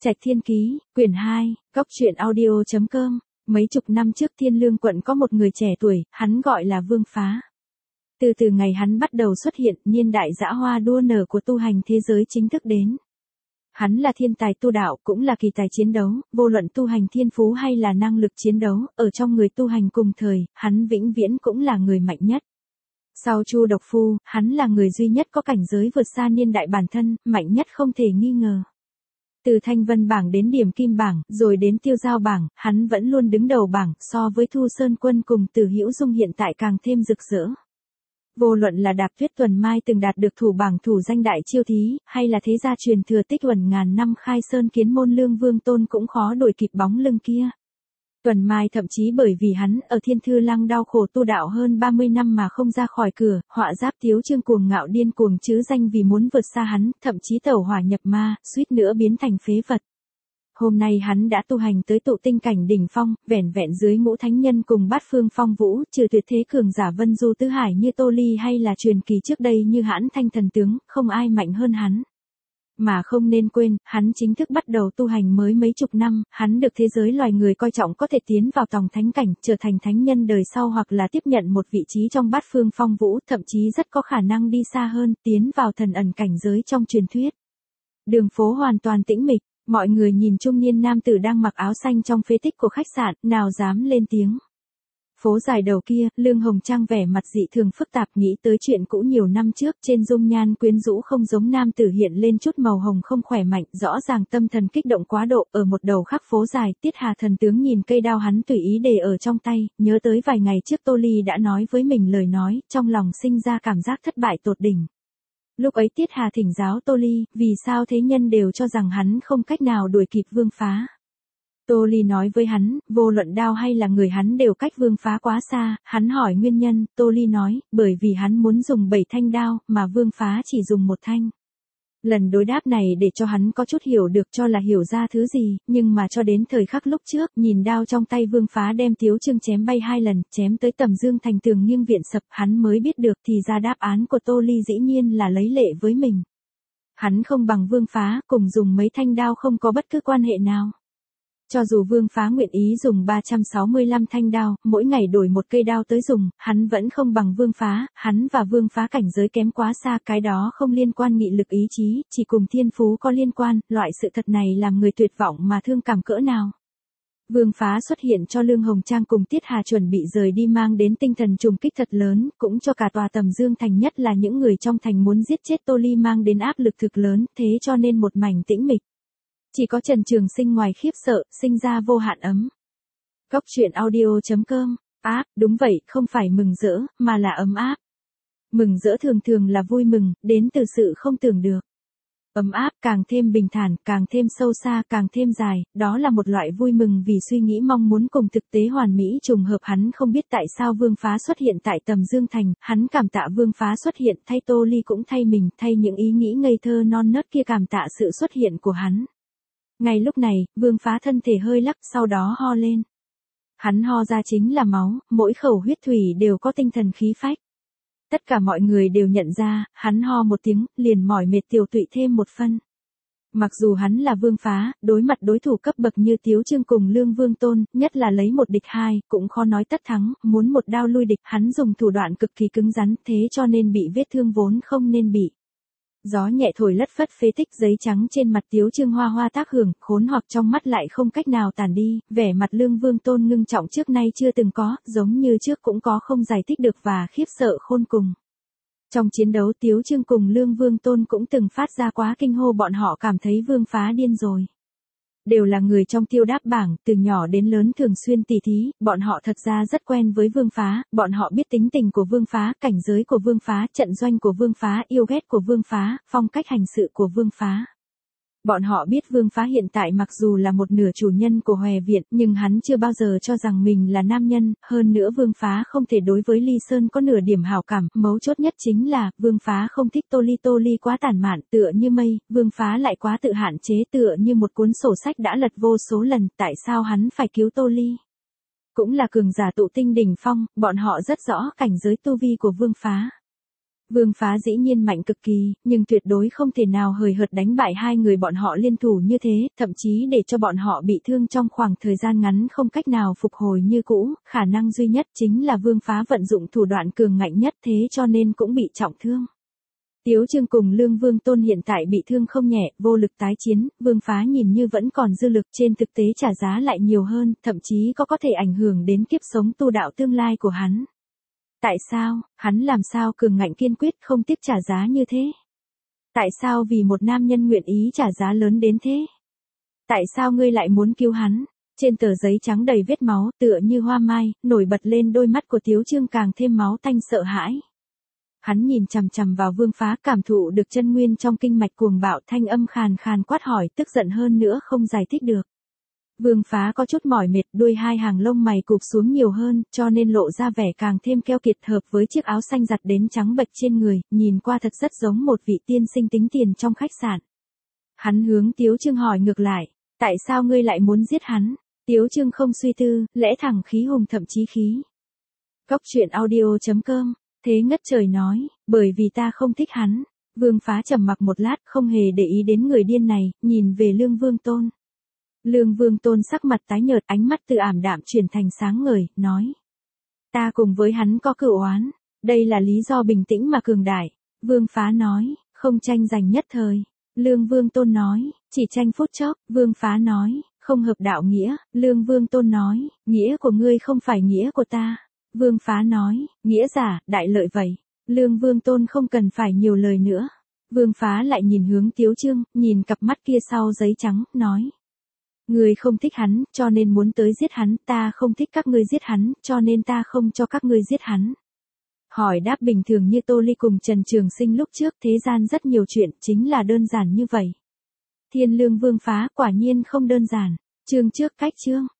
Trạch Thiên Ký, quyển 2, Cốc truyện audio.com. Mấy chục năm trước Thiên Lương quận có một người trẻ tuổi, hắn gọi là Vương Phá. Từ ngày hắn bắt đầu xuất hiện, niên đại dã hoa đua nở của tu hành thế giới chính thức đến. Hắn là thiên tài tu đạo, cũng là kỳ tài chiến đấu, vô luận tu hành thiên phú hay là năng lực chiến đấu, ở trong người tu hành cùng thời, hắn vĩnh viễn cũng là người mạnh nhất. Sau Chu Độc Phu, hắn là người duy nhất có cảnh giới vượt xa niên đại bản thân, mạnh nhất không thể nghi ngờ. Từ Thanh Vân bảng đến Điểm Kim bảng, rồi đến Tiêu Giao bảng, hắn vẫn luôn đứng đầu bảng, so với Thu Sơn Quân cùng Từ Hữu Dung hiện tại càng thêm rực rỡ. Vô luận là Đạp Tuyết Tuần Mai từng đạt được thủ bảng thủ danh đại chiêu thí, hay là thế gia truyền thừa tích uẩn ngàn năm khai sơn kiến môn Lương Vương Tôn cũng khó đuổi kịp bóng lưng kia. Tuần Mai thậm chí bởi vì hắn ở Thiên Thư Lăng đau khổ tu đạo hơn 30 năm mà không ra khỏi cửa, họa giáp Thiếu Chương cuồng ngạo điên cuồng chứ danh vì muốn vượt xa hắn, thậm chí tẩu hỏa nhập ma, suýt nữa biến thành phế vật. Hôm nay hắn đã tu hành tới tụ tinh cảnh đỉnh phong, vẻn vẹn dưới ngũ thánh nhân cùng bát phương phong vũ, trừ tuyệt thế cường giả Vân Du Tứ Hải như Tô Ly hay là truyền kỳ trước đây như Hãn Thanh thần tướng, không ai mạnh hơn hắn. Mà không nên quên, hắn chính thức bắt đầu tu hành mới mấy chục năm, hắn được thế giới loài người coi trọng có thể tiến vào tòng thánh cảnh, trở thành thánh nhân đời sau hoặc là tiếp nhận một vị trí trong bát phương phong vũ, thậm chí rất có khả năng đi xa hơn, tiến vào thần ẩn cảnh giới trong truyền thuyết. Đường phố hoàn toàn tĩnh mịch, mọi người nhìn trung niên nam tử đang mặc áo xanh trong phế tích của khách sạn, nào dám lên tiếng. Phố dài đầu kia, Lương Hồng Trang vẻ mặt dị thường phức tạp nghĩ tới chuyện cũ nhiều năm trước, trên dung nhan quyến rũ không giống nam tử hiện lên chút màu hồng không khỏe mạnh, rõ ràng tâm thần kích động quá độ, ở một đầu khắc phố dài, Tiết Hà thần tướng nhìn cây đao hắn tùy ý để ở trong tay, nhớ tới vài ngày trước Tô Ly đã nói với mình lời nói, trong lòng sinh ra cảm giác thất bại tột đỉnh. Lúc ấy Tiết Hà thỉnh giáo Tô Ly, vì sao thế nhân đều cho rằng hắn không cách nào đuổi kịp Vương Phá. Tô Ly nói với hắn, vô luận đao hay là người hắn đều cách Vương Phá quá xa, hắn hỏi nguyên nhân, Tô Ly nói, bởi vì hắn muốn dùng 7 thanh đao, mà Vương Phá chỉ dùng 1 thanh. Lần đối đáp này để cho hắn có chút hiểu được cho là hiểu ra thứ gì, nhưng mà cho đến thời khắc lúc trước, nhìn đao trong tay Vương Phá đem Thiếu Chương chém bay 2 lần, chém tới Tầm Dương thành tường nghiêng viện sập, hắn mới biết được thì ra đáp án của Tô Ly dĩ nhiên là lấy lệ với mình. Hắn không bằng Vương Phá, cùng dùng mấy thanh đao không có bất cứ quan hệ nào. Cho dù Vương Phá nguyện ý dùng 365 thanh đao, mỗi ngày đổi một cây đao tới dùng, hắn vẫn không bằng Vương Phá, hắn và Vương Phá cảnh giới kém quá xa, cái đó không liên quan nghị lực ý chí, chỉ cùng thiên phú có liên quan, loại sự thật này làm người tuyệt vọng mà thương cảm cỡ nào. Vương Phá xuất hiện cho Lương Hồng Trang cùng Tiết Hà chuẩn bị rời đi mang đến tinh thần trùng kích thật lớn, cũng cho cả tòa Tầm Dương thành nhất là những người trong thành muốn giết chết Tô Ly mang đến áp lực thực lớn, thế cho nên một mảnh tĩnh mịch. Chỉ có Trần Trường Sinh ngoài khiếp sợ, sinh ra vô hạn ấm. Cốc truyện audio.com. Đúng vậy, không phải mừng rỡ, mà là ấm áp. Mừng rỡ thường thường là vui mừng, đến từ sự không tưởng được. Ấm áp càng thêm bình thản, càng thêm sâu xa, càng thêm dài, đó là một loại vui mừng vì suy nghĩ mong muốn cùng thực tế hoàn mỹ trùng hợp. Hắn không biết tại sao Vương Phá xuất hiện tại Tầm Dương thành, hắn cảm tạ Vương Phá xuất hiện, thay Tô Ly cũng thay mình, thay những ý nghĩ ngây thơ non nớt kia cảm tạ sự xuất hiện của hắn. Ngay lúc này, Vương Phá thân thể hơi lắc, sau đó ho lên. Hắn ho ra chính là máu, mỗi khẩu huyết thủy đều có tinh thần khí phách. Tất cả mọi người đều nhận ra, hắn ho một tiếng, liền mỏi mệt tiểu tụy thêm một phân. Mặc dù hắn là Vương Phá, đối mặt đối thủ cấp bậc như Thiếu Chương cùng Lương Vương Tôn, nhất là lấy một địch hai, cũng khó nói tất thắng, muốn một đao lui địch, hắn dùng thủ đoạn cực kỳ cứng rắn, thế cho nên bị vết thương vốn không nên bị. Gió nhẹ thổi lất phất phế tích giấy trắng trên mặt Thiếu Chương hoa hoa tác hưởng, khốn hoặc trong mắt lại không cách nào tàn đi, vẻ mặt Lương Vương Tôn ngưng trọng trước nay chưa từng có, giống như trước cũng có không giải thích được và khiếp sợ khôn cùng. Trong chiến đấu Thiếu Chương cùng Lương Vương Tôn cũng từng phát ra quá kinh hô, bọn họ cảm thấy Vương Phá điên rồi. Đều là người trong Tiêu Đáp bảng, từ nhỏ đến lớn thường xuyên tỉ thí, bọn họ thật ra rất quen với Vương Phá, bọn họ biết tính tình của Vương Phá, cảnh giới của Vương Phá, trận doanh của Vương Phá, yêu ghét của Vương Phá, phong cách hành sự của Vương Phá. Bọn họ biết Vương Phá hiện tại mặc dù là một nửa chủ nhân của Hòe Viện, nhưng hắn chưa bao giờ cho rằng mình là nam nhân, hơn nữa Vương Phá không thể đối với Ly Sơn có nửa điểm hảo cảm, mấu chốt nhất chính là, Vương Phá không thích Tô Ly quá tản mạn, tựa như mây, Vương Phá lại quá tự hạn chế, tựa như một cuốn sổ sách đã lật vô số lần, tại sao hắn phải cứu Tô Ly? Cũng là cường giả tụ tinh đỉnh phong, bọn họ rất rõ cảnh giới tu vi của Vương Phá. Vương Phá dĩ nhiên mạnh cực kỳ, nhưng tuyệt đối không thể nào hời hợt đánh bại hai người bọn họ liên thủ như thế, thậm chí để cho bọn họ bị thương trong khoảng thời gian ngắn không cách nào phục hồi như cũ, khả năng duy nhất chính là Vương Phá vận dụng thủ đoạn cường ngạnh nhất thế cho nên cũng bị trọng thương. Tiếu Trương cùng Lương Vương Tôn hiện tại bị thương không nhẹ, vô lực tái chiến, Vương Phá nhìn như vẫn còn dư lực, trên thực tế trả giá lại nhiều hơn, thậm chí có thể ảnh hưởng đến kiếp sống tu đạo tương lai của hắn. Tại sao, hắn làm sao cường ngạnh kiên quyết không tiếc trả giá như thế? Tại sao vì một nam nhân nguyện ý trả giá lớn đến thế? Tại sao ngươi lại muốn cứu hắn? Trên tờ giấy trắng đầy vết máu, tựa như hoa mai, nổi bật lên đôi mắt của Tiếu Trương càng thêm máu tanh sợ hãi. Hắn nhìn chằm chằm vào Vương Phá, cảm thụ được chân nguyên trong kinh mạch cuồng bạo, thanh âm khàn khàn quát hỏi, tức giận hơn nữa không giải thích được. Vương Phá có chút mỏi mệt, đuôi hai hàng lông mày cụp xuống nhiều hơn, cho nên lộ ra vẻ càng thêm keo kiệt, hợp với chiếc áo xanh giặt đến trắng bệch trên người, nhìn qua thật rất giống một vị tiên sinh tính tiền trong khách sạn. Hắn hướng Tiếu Trương hỏi ngược lại, tại sao ngươi lại muốn giết hắn? Tiếu Trương không suy tư, lẽ thẳng khí hùng thậm chí khí. Cóc truyện audio.com, Thế Ngất Trời nói, bởi vì ta không thích hắn. Vương Phá trầm mặc một lát, không hề để ý đến người điên này, nhìn về Lương Vương Tôn. Lương Vương Tôn sắc mặt tái nhợt, ánh mắt từ ảm đạm chuyển thành sáng ngời, nói. Ta cùng với hắn có cựu oán, đây là lý do bình tĩnh mà cường đại. Vương Phá nói, không tranh giành nhất thời. Lương Vương Tôn nói, chỉ tranh phút chốc. Vương Phá nói, không hợp đạo nghĩa. Lương Vương Tôn nói, nghĩa của ngươi không phải nghĩa của ta. Vương Phá nói, nghĩa giả, đại lợi vậy. Lương Vương Tôn không cần phải nhiều lời nữa. Vương Phá lại nhìn hướng Tiếu Trương, nhìn cặp mắt kia sau giấy trắng, nói. Ngươi không thích hắn, cho nên muốn tới giết hắn, ta không thích các ngươi giết hắn, cho nên ta không cho các ngươi giết hắn. Hỏi đáp bình thường như Tô Ly cùng Trần Trường Sinh lúc trước, thế gian rất nhiều chuyện, chính là đơn giản như vậy. Thiên Lương Vương Phá quả nhiên không đơn giản. Chương trước cách chương.